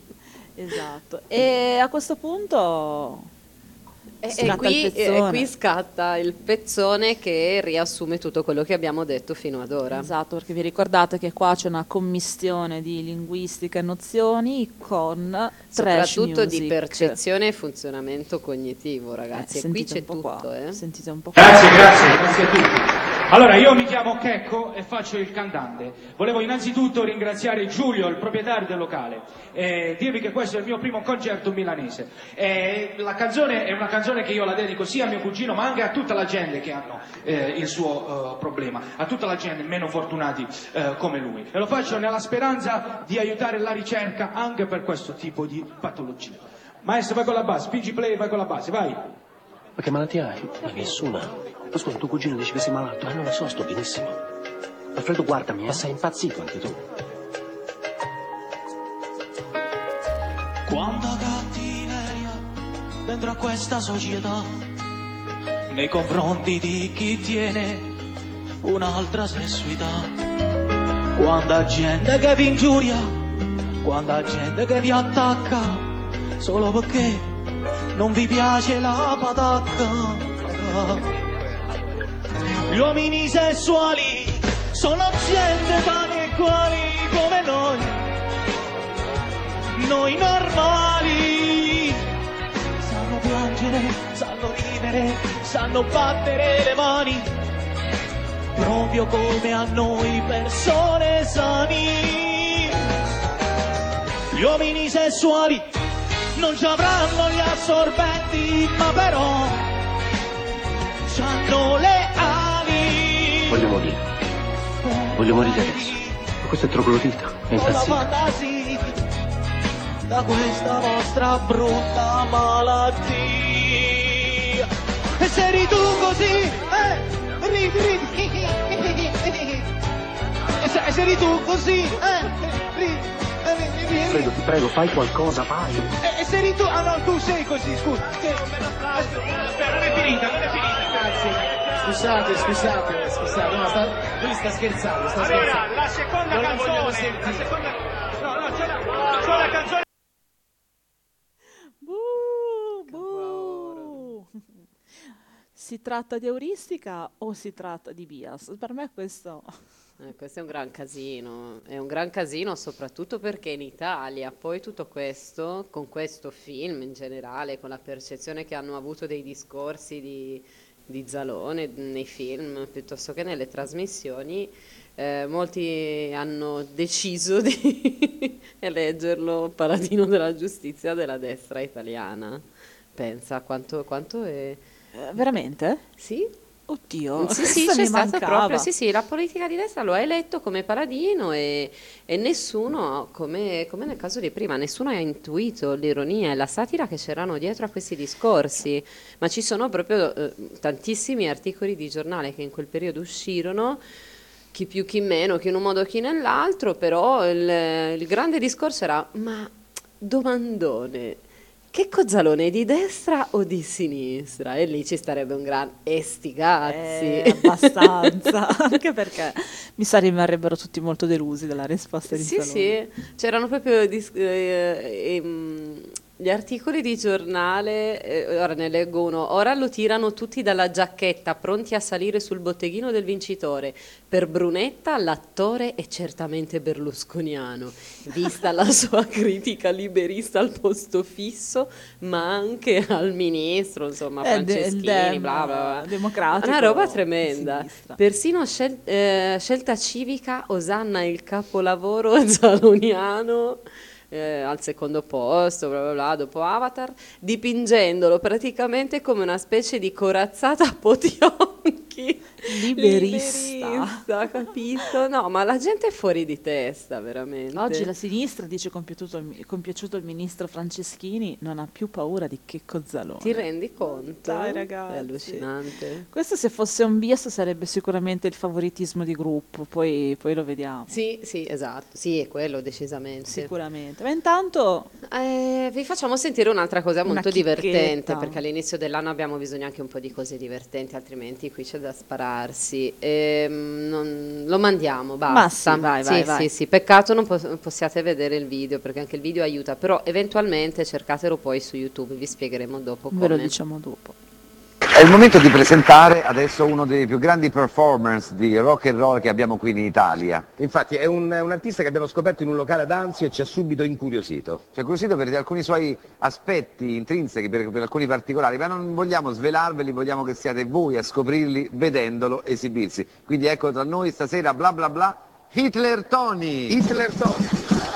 esatto. E a questo punto... E, e, qui, e qui scatta il pezzone che riassume tutto quello che abbiamo detto fino ad ora. Esatto, perché vi ricordate che qua c'è una commistione di linguistica e nozioni con trash soprattutto music. Di percezione e funzionamento cognitivo, ragazzi. Eh, e qui c'è tutto, tutto. Eh. Sentite un po' qua. Grazie, grazie, grazie a tutti. Allora, io mi chiamo Checco e faccio il cantante. Volevo innanzitutto ringraziare Giulio, il proprietario del locale, e dirvi che questo è il mio primo concerto milanese. E la canzone è una canzone che io la dedico sia a mio cugino ma anche a tutta la gente che hanno eh, il suo uh, problema, a tutta la gente meno fortunati uh, come lui. E lo faccio nella speranza di aiutare la ricerca anche per questo tipo di patologia. Maestro, vai con la base, spingi play e vai con la base, vai. Ma che malattia hai? Ma nessuna. Ma scusa, tuo cugino dice che sei malato. Ma non lo so, sto benissimo. Alfredo, guardami, eh. Ma sei impazzito anche tu. Quanta cattiveria dentro a questa società nei confronti di chi tiene un'altra sessualità. Quanta gente che vi ingiuria, quanta gente che vi attacca solo perché non vi piace la patacca. Gli uomini sessuali sono gente pari e quali come noi, noi normali. Sanno piangere, sanno ridere, sanno battere le mani, proprio come a noi persone sani. Gli uomini sessuali non ci avranno gli assorbenti, ma però c'hanno le ali. Voglio morire. Voglio morire adesso. Ma questo è troglodita. È Con la impazzito. fantasia da questa vostra brutta malattia. E se eri tu così, eh, ridi, ridi. sei tu così, eh? Ri, ri, ri, Alfredo, ti prego, fai qualcosa, vai. E, e sei tu, ah no, tu sei così, scusa. Aspetta, non è finita, non è finita. Grazie. Scusate, scusate, scusate, no, sta, lui sta scherzando, sta Allora, scherzando. la seconda Non la canzone, vogliono la sentire. seconda... No, no, c'è la, c'è la canzone... Buh, buh. Si tratta di euristica o si tratta di bias? Per me questo... Eh, questo è un gran casino, è un gran casino soprattutto perché in Italia poi tutto questo, con questo film in generale, con la percezione che hanno avuto dei discorsi di, di Zalone nei film piuttosto che nelle trasmissioni, eh, molti hanno deciso di eleggerlo paladino della giustizia della destra italiana. Pensa quanto, quanto è... Eh, veramente? Sì. Oddio, Sì, sì, questa c'è mi stata mancava. proprio, sì, sì, la politica di destra lo ha eletto come paladino e, e nessuno, come, come nel caso di prima, nessuno ha intuito l'ironia e la satira che c'erano dietro a questi discorsi, ma ci sono proprio eh, tantissimi articoli di giornale che in quel periodo uscirono, chi più chi meno, chi in un modo chi nell'altro, però il, il grande discorso era, ma domandone, che Cozzalone è di destra o di sinistra? E lì ci starebbe un gran esti cazzi. Eh, abbastanza, anche perché mi sa rimarrebbero tutti molto delusi dalla risposta di Sì, Zalone. sì, c'erano proprio dis- eh, ehm, gli articoli di giornale, eh, ora ne leggo uno, ora lo tirano tutti dalla giacchetta, pronti a salire sul botteghino del vincitore. Per Brunetta l'attore è certamente berlusconiano, vista la sua critica liberista al posto fisso, ma anche al ministro, insomma, Eh, de- Franceschini, dem- bla bla bla. democratico Una roba di tremenda. sinistra. Persino scel- eh, Scelta Civica osanna il capolavoro zaloniano eh, al secondo posto, bla bla bla, dopo Avatar, dipingendolo praticamente come una specie di corazzata Potionchi. Liberista. Liberista, capito? No, ma la gente è fuori di testa, veramente. Oggi la sinistra dice compiaciuto il, compiaciuto il ministro Franceschini, non ha più paura di Checco Zalone. Ti rendi conto? Dai, ragazzi. È allucinante. Questo se fosse un bias sarebbe sicuramente il favoritismo di gruppo, poi, poi lo vediamo. Sì, sì, esatto, sì, è quello decisamente. Sicuramente. Ma intanto Eh, vi facciamo sentire un'altra cosa Una molto chicchetta. divertente, perché all'inizio dell'anno abbiamo bisogno anche un po' di cose divertenti, altrimenti qui c'è da spararsi. Ehm, non- lo mandiamo, basta. Ma sì, vai, Sì, vai, sì, vai. sì, peccato non pos- possiate vedere il video, perché anche il video aiuta, però eventualmente cercatelo poi su YouTube, vi spiegheremo dopo ve lo come. diciamo dopo. È il momento di presentare adesso uno dei più grandi performance di rock and roll che abbiamo qui in Italia. Infatti è un, è un artista che abbiamo scoperto in un locale ad Anzio e ci ha subito incuriosito. Ci ha incuriosito per alcuni suoi aspetti intrinseci, per, per alcuni particolari, ma non vogliamo svelarveli, vogliamo che siate voi a scoprirli vedendolo esibirsi. Quindi ecco tra noi stasera bla bla bla Hitler Tony. Hitler Tony.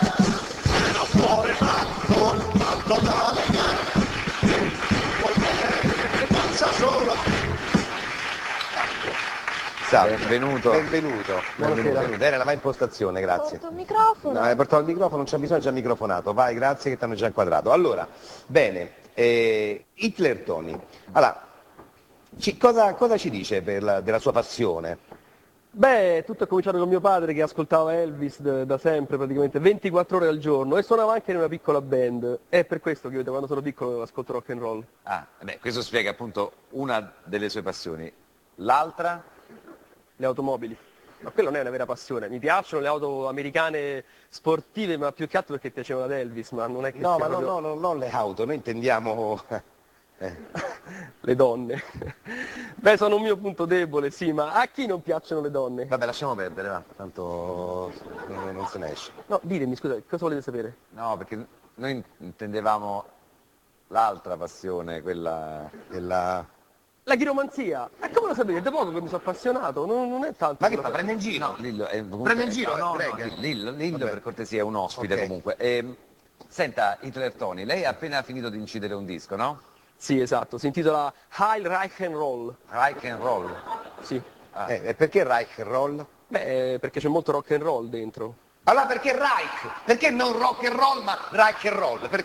Salve, benvenuto. Benvenuto. Benvenuto. Benvenuto. Era la mia impostazione, grazie. Porto il microfono. No, hai portato il microfono, non c'è bisogno, già microfonato. Vai, grazie che ti hanno già inquadrato. Allora, bene, eh, Hitler Tony. Allora, ci- cosa, cosa ci dice per la- della sua passione? Beh, tutto è cominciato con mio padre che ascoltava Elvis da, da sempre, praticamente ventiquattro ore al giorno, e suonava anche in una piccola band. È per questo che io da quando sono piccolo ascolto rock and roll. Ah, beh, questo spiega appunto una delle sue passioni. L'altra? Le automobili. Ma quella non è una vera passione. Mi piacciono le auto americane sportive, ma più che altro perché piacevano ad Elvis, ma non è che No, sia ma no, proprio- no, no, non le auto, noi intendiamo... eh. le donne. Beh, sono un mio punto debole, sì, ma a chi non piacciono le donne? Vabbè, lasciamo perdere, va, tanto non, non se ne esce. No, ditemi, scusa, cosa volete sapere? No, perché noi intendevamo l'altra passione, quella della... La chiromanzia! E come lo sapete? Da poco che mi sono appassionato, non, non è tanto... Ma che fa, prende in giro? No, Lillo, è, comunque- Prende in giro? No, no, Greg? Lillo, Lillo Vabbè. per cortesia è un ospite Ok. comunque. Ehm, senta, Hitler Tony, lei ha appena finito di incidere un disco, no? Sì, esatto, si intitola High Rock and Roll. Rock and Roll? Sì. Eh, e perché Reich and Roll? Beh, eh, perché c'è molto rock and roll dentro. Allora perché Reich? Perché non rock and roll ma Reich and roll? Perché?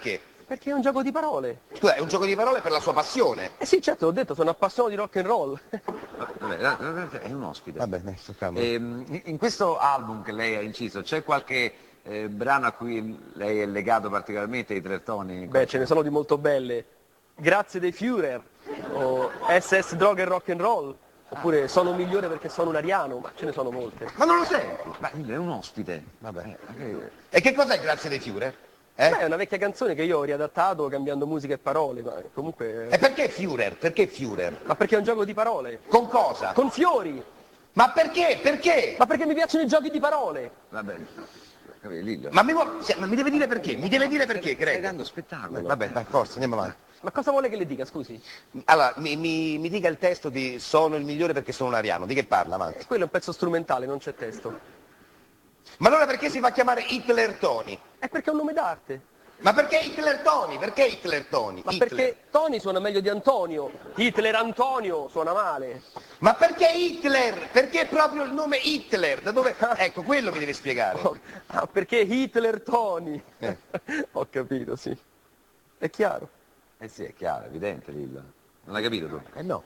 Perché è un gioco di parole. Scusa, è un gioco di parole per la sua passione. Eh sì, certo, l'ho detto, sono appassionato di rock and roll. Vabbè, è un ospite. Vabbè, dai, sto calmo. Ehm, in questo album che lei ha inciso, c'è qualche eh, brano a cui lei è legato particolarmente, ai tre toni? Beh, ce ne sono di molto belle. Grazie dei Führer, o S S Droga e Rock and Roll, oppure Sono migliore perché sono un ariano, ma ce ne sono molte. Ma non lo senti? Ma è un ospite. Vabbè. E che cos'è Grazie dei Führer? Eh? Beh, è una vecchia canzone che io ho riadattato cambiando musica e parole, ma comunque... E perché Führer? Perché Führer? Ma perché è un gioco di parole. Con cosa? Con fiori. Ma perché? Perché? Ma perché mi piacciono i giochi di parole. Va bene. Lillo. Ma mi, vuol- sì, ma mi deve dire perché? Mi deve dire perché, Greg? Stai dando spettacolo. Vabbè, dai, forza, andiamo avanti. Ma cosa vuole che le dica, scusi? Allora, mi, mi- mi dica il testo di Sono il migliore perché sono un ariano. Di che parla, avanti? Quello è un pezzo strumentale, non c'è testo. Ma allora perché si fa chiamare Hitler Tony? È perché è un nome d'arte. Ma perché Hitler Tony? Perché Hitler Tony? Ma Hitler. perché Tony suona meglio di Antonio. Hitler Antonio suona male. Ma perché Hitler? Perché proprio il nome Hitler? Da dove? Ecco, quello mi deve spiegare. Ah, perché Hitler Tony. Eh. Ho capito, sì. È chiaro. Eh sì, è chiaro, evidente, Lillo. Non hai capito tu? Eh no.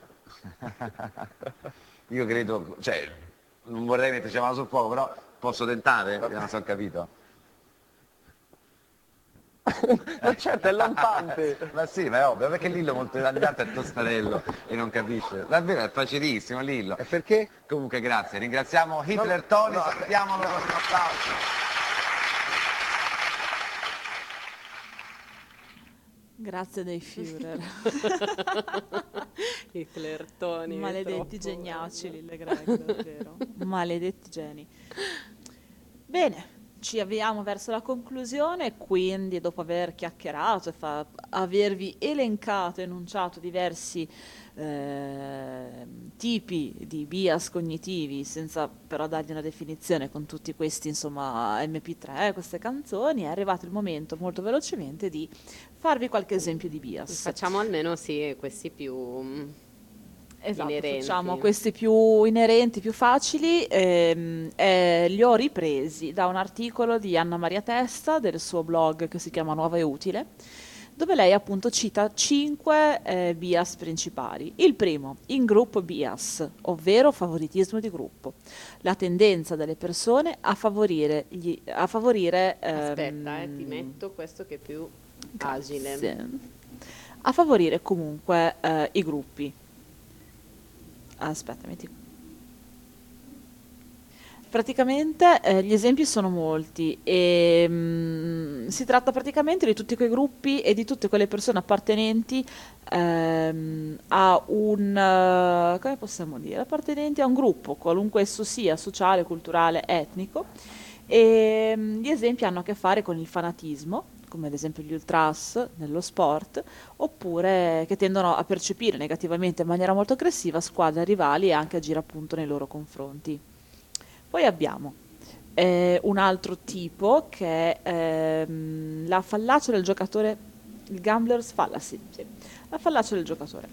Io credo, cioè, non vorrei metterci la mano sul fuoco, però posso tentare? Non so, ho capito. Ma certo, è lampante. Ma sì, ma è ovvio, perché Lillo molto andante è tostarello e non capisce. Davvero, è facilissimo, Lillo. E perché? Comunque grazie, ringraziamo Hitler Tony, no. salutiamolo con un applauso. Grazie dei Führer. Hitler Tony. Maledetti geniaci, Lille Greg, davvero. Maledetti geni. Bene. Ci avviamo verso la conclusione, quindi dopo aver chiacchierato e fa- avervi elencato, enunciato diversi eh, tipi di bias cognitivi, senza però dargli una definizione, con tutti questi insomma emme pi tre, queste canzoni, è arrivato il momento molto velocemente di farvi qualche esempio di bias. Facciamo almeno sì questi più... Esatto, inerenti. facciamo questi più inerenti, più facili, ehm, eh, li ho ripresi da un articolo di Anna Maria Testa del suo blog che si chiama Nuova e Utile, dove lei appunto cita cinque eh, bias principali. Il primo, in gruppo bias, ovvero favoritismo di gruppo, la tendenza delle persone a favorire, gli, a favorire Aspetta, ehm, eh, ti metto questo che è più grazie. agile. A favorire comunque eh, i gruppi. Aspetta, metti. Praticamente eh, gli esempi sono molti e mm, si tratta praticamente di tutti quei gruppi e di tutte quelle persone appartenenti ehm, a un uh, come possiamo dire? Appartenenti a un gruppo, qualunque esso sia, sociale, culturale, etnico, e mm, gli esempi hanno a che fare con il fanatismo, come ad esempio gli ultras nello sport, oppure che tendono a percepire negativamente in maniera molto aggressiva squadre rivali e anche agire appunto nei loro confronti. Poi abbiamo eh, un altro tipo che è ehm, la fallacia del giocatore, il gambler's fallacy, sì. La fallacia del giocatore,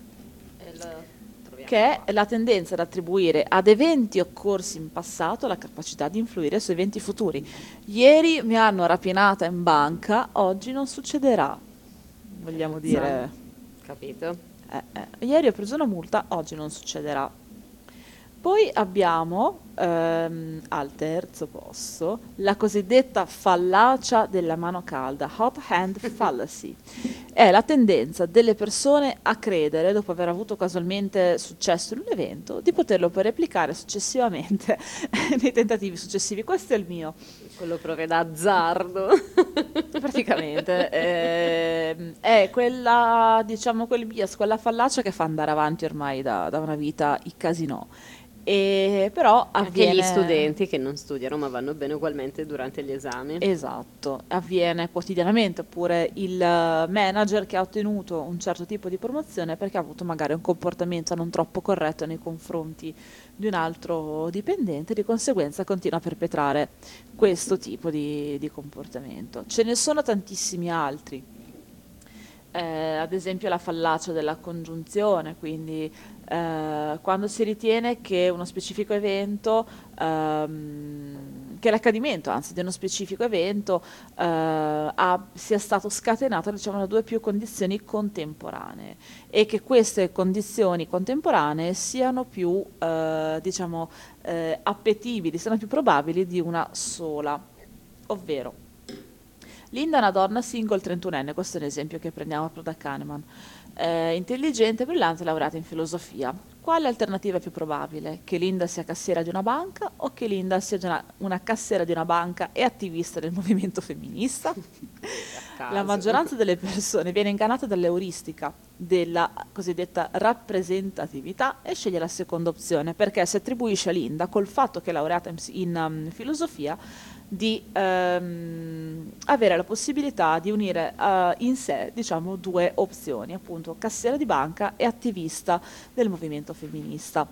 che è la tendenza ad attribuire ad eventi occorsi in passato la capacità di influire su eventi futuri. Ieri mi hanno rapinata in banca, oggi non succederà, vogliamo dire. Capito? Eh, eh. Ieri ho preso una multa, oggi non succederà. Poi abbiamo ehm, al terzo posto la cosiddetta fallacia della mano calda, hot hand fallacy. È la tendenza delle persone a credere, dopo aver avuto casualmente successo in un evento, di poterlo poi replicare successivamente nei tentativi successivi. Questo è il mio. Quello proprio d'azzardo. Praticamente ehm, è quella, diciamo, quel bias, quella fallacia che fa andare avanti ormai da, da una vita i casinò. E però avviene... Anche gli studenti che non studiano ma vanno bene ugualmente durante gli esami. Esatto, avviene quotidianamente, oppure il manager che ha ottenuto un certo tipo di promozione perché ha avuto magari un comportamento non troppo corretto nei confronti di un altro dipendente, di conseguenza continua a perpetrare questo tipo di, di comportamento. Ce ne sono tantissimi altri. Eh, ad esempio la fallacia della congiunzione, quindi eh, quando si ritiene che uno specifico evento ehm, che l'accadimento, anzi, di uno specifico evento eh, ha- sia stato scatenato, diciamo, da due più condizioni contemporanee e che queste condizioni contemporanee siano più, eh, diciamo, eh, appetibili, siano più probabili di una sola, ovvero Linda è una donna single trentunenne, questo è un esempio che prendiamo proprio da Kahneman, eh, intelligente, brillante, laureata in filosofia. Quale alternativa è più probabile? Che Linda sia cassiera di una banca o che Linda sia una, una cassiera di una banca e attivista del movimento femminista? La maggioranza delle persone viene ingannata dall'euristica della cosiddetta rappresentatività e sceglie la seconda opzione perché si attribuisce a Linda, col fatto che è laureata in, ps- in um, filosofia, di ehm, avere la possibilità di unire eh, in sé, diciamo, due opzioni, appunto cassiera di banca e attivista del movimento femminista.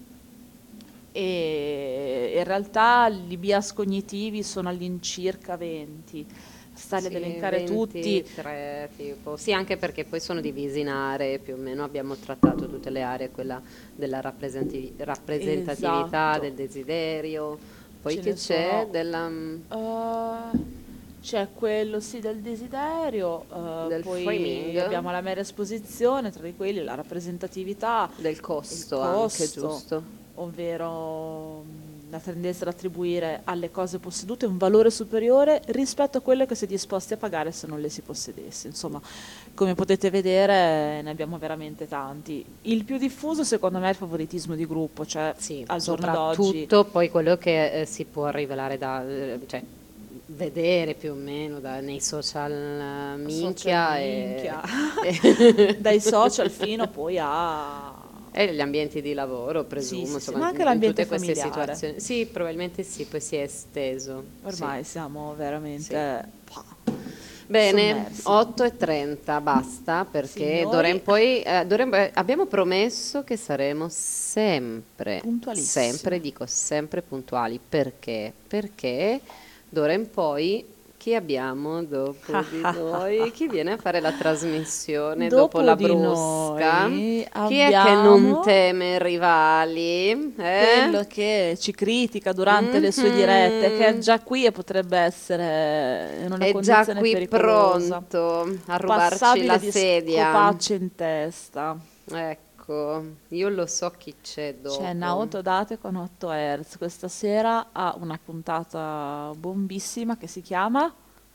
E in realtà i bias cognitivi sono all'incirca venti. Starli ad Sì, elencare tutti. ventitré, tipo. Sì, anche perché poi sono divisi in aree, più o meno abbiamo trattato tutte le aree, quella della rappresenti- rappresentatività, Esatto. del desiderio. Poi Ce che ne c'è sono- della Uh, c'è quello sì del desiderio, uh, Del poi framing. abbiamo la mera esposizione, tra di quelli la rappresentatività, del costo, il anche, costo, giusto? ovvero mh, la tendenza ad attribuire alle cose possedute un valore superiore rispetto a quello che si è disposti a pagare se non le si possedesse. Insomma, come potete vedere ne abbiamo veramente tanti. Il più diffuso secondo me è il favoritismo di gruppo, cioè al giorno d'oggi Soprattutto poi quello che eh, si può rivelare da, eh, cioè vedere più o meno da- nei social eh, minchia, social e, minchia. Dai social fino poi a e gli ambienti di lavoro, presumo, Sì, sì, sì, insomma, ma anche in l'ambiente tutte queste familiare. situazioni. Sì, probabilmente sì, poi si è esteso. ormai sì. siamo veramente Bene, sommersi. otto e trenta, basta, perché Signori. d'ora in poi eh, d'ora in poi abbiamo promesso che saremo sempre, Puntualissimi. sempre, dico sempre puntuali. Perché? Perché d'ora in poi chi abbiamo dopo di noi? Chi viene a fare la trasmissione dopo, Dopo la di brusca? noi Chi è che abbiamo non teme i rivali? Eh? quello che ci critica durante le sue dirette, che è già qui e potrebbe essere in una È già condizione qui pericolosa. pronto a rubarci Passabile la di sedia. scopacce in testa. Ecco, io lo so chi c'è dopo. C'è Naoto Date con otto hertz. Questa sera ha una puntata bombissima che si chiama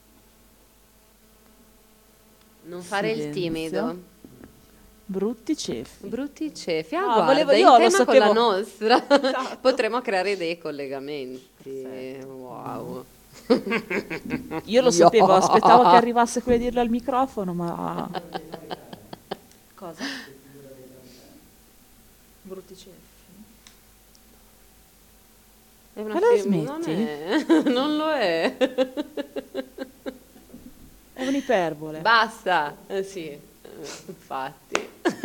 Non fare il Silenzio. timido. Brutti Ceffi. Brutti cefi. Ah, Ah, guarda, volevo- in io lo tema con sapevo. la nostra. Potremmo creare dei collegamenti. Wow. Io lo sapevo, aspettavo che arrivasse qui a dirlo al microfono, ma cosa? Brutti Ceffi. È una Ma la film- non, smetti? è, non lo è. È un'iperbole. Basta. Eh, sì, eh, infatti.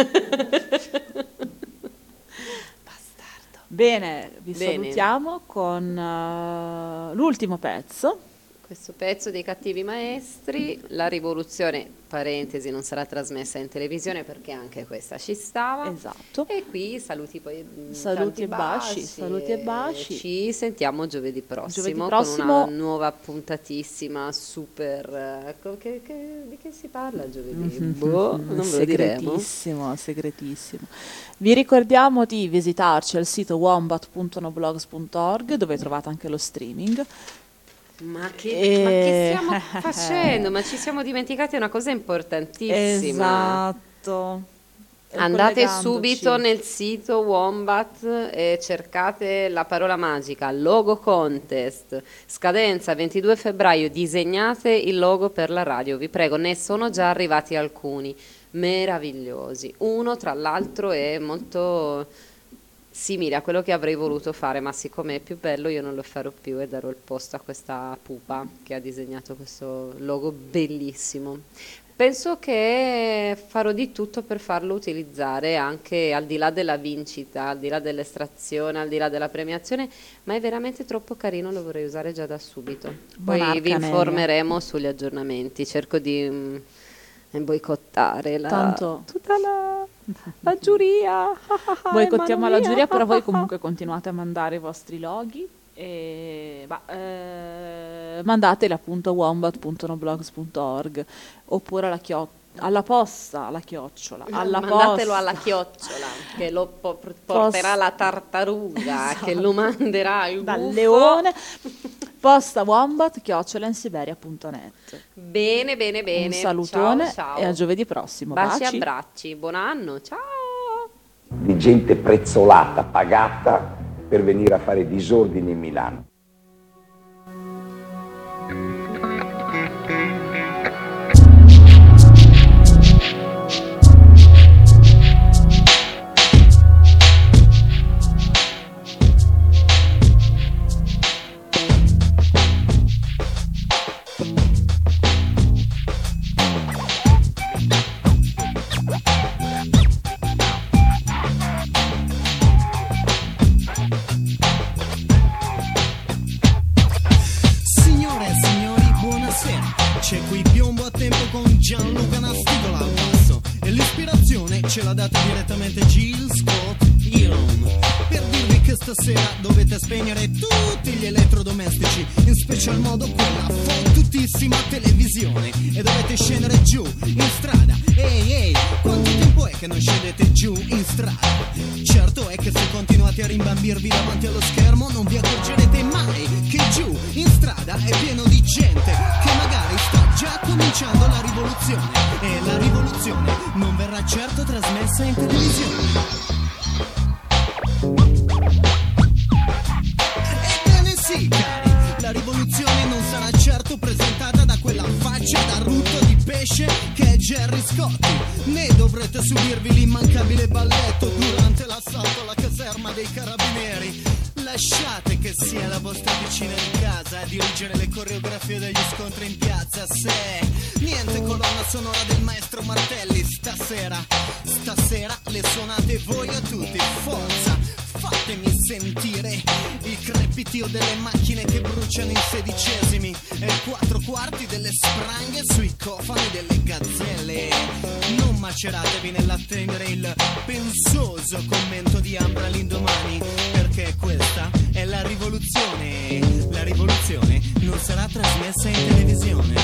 Bene, vi Bene. salutiamo con eh, l'ultimo pezzo. Questo pezzo dei cattivi maestri, la rivoluzione, parentesi, non sarà trasmessa in televisione perché anche questa ci stava. Esatto. E qui saluti poi mm, Saluti tanti e baci, saluti e baci. Ci sentiamo giovedì prossimo, Giovedì prossimo. con una nuova puntatissima super eh, co- che- che- di che si parla giovedì? Boh, non ve lo diremo. Segretissimo, segretissimo. Vi ricordiamo di visitarci al sito wombat punto noblogs punto org dove trovate anche lo streaming. Ma che, E- ma che stiamo facendo? Ma ci siamo dimenticati una cosa importantissima. Esatto. Andate Collegandoci. subito nel sito Wombat e cercate la parola magica, logo contest, scadenza ventidue febbraio, disegnate il logo per la radio, vi prego, ne sono già arrivati alcuni, meravigliosi. Uno tra l'altro è molto simile a quello che avrei voluto fare, ma siccome è più bello io non lo farò più e darò il posto a questa pupa che ha disegnato questo logo bellissimo. Penso che farò di tutto per farlo utilizzare anche al di là della vincita, al di là dell'estrazione, al di là della premiazione, ma è veramente troppo carino, lo vorrei usare già da subito. Poi Buon vi Arcanelia. informeremo sugli aggiornamenti, cerco di mm, boicottare la, Tanto- tutta la, la giuria. Boicottiamo Mano la mia. giuria, però voi comunque continuate a mandare i vostri loghi. E, bah, eh, mandatele appunto a wombat punto noblogs punto org oppure alla, chio- alla posta, alla chiocciola, alla mandatelo posta. alla chiocciola che lo po- porterà la tartaruga, Esatto. che lo manderà il dal gufo. leone. Posta wombat chiocciola insiberia punto net. Bene, bene, bene. Un salutone Ciao, ciao. e a giovedì prossimo. Baci e Baci. abbracci. Buon anno. Ciao. Di gente prezzolata, pagata per venire a fare disordini in Milano. Signore e signori, buonasera. C'è qui Piombo a tempo con Gianluca Nastigola al basso e l'ispirazione ce l'ha data direttamente Jill Scott Heron per dirvi che stasera dovete spegnere tutti gli elettrodomestici, in special modo quella fottutissima televisione, e dovete scendere giù in strada. Ehi ehi, quanto tempo è che non scendete giù in strada? Certo è che se continuate a rimbambirvi davanti allo schermo non vi accorgerete mai che giù in strada è pieno di gente che magari sta già cominciando la rivoluzione, e la rivoluzione non verrà certo trasmessa in televisione. Ebbene sì, cari, la rivoluzione non sarà certo presentata da quella faccia da rutto di pesce che è Gerry Scotti, né dovrete subirvi l'immancabile balletto durante l'assalto alla caserma dei carabinieri. Lasciate che sia la vostra vicina di casa a dirigere le coreografie degli scontri in piazza. Se niente colonna sonora del maestro Martelli stasera, stasera le suonate voi a tutti. Forza, fatemi sentire il crepitio delle macchine che bruciano in sedicesimi e il quattro quarti delle spranghe sui cofani delle gazzelle. Non maceratevi nell'attendere il pensoso commento di Ambra l'indomani, perché questa è la rivoluzione. La rivoluzione non sarà trasmessa in televisione.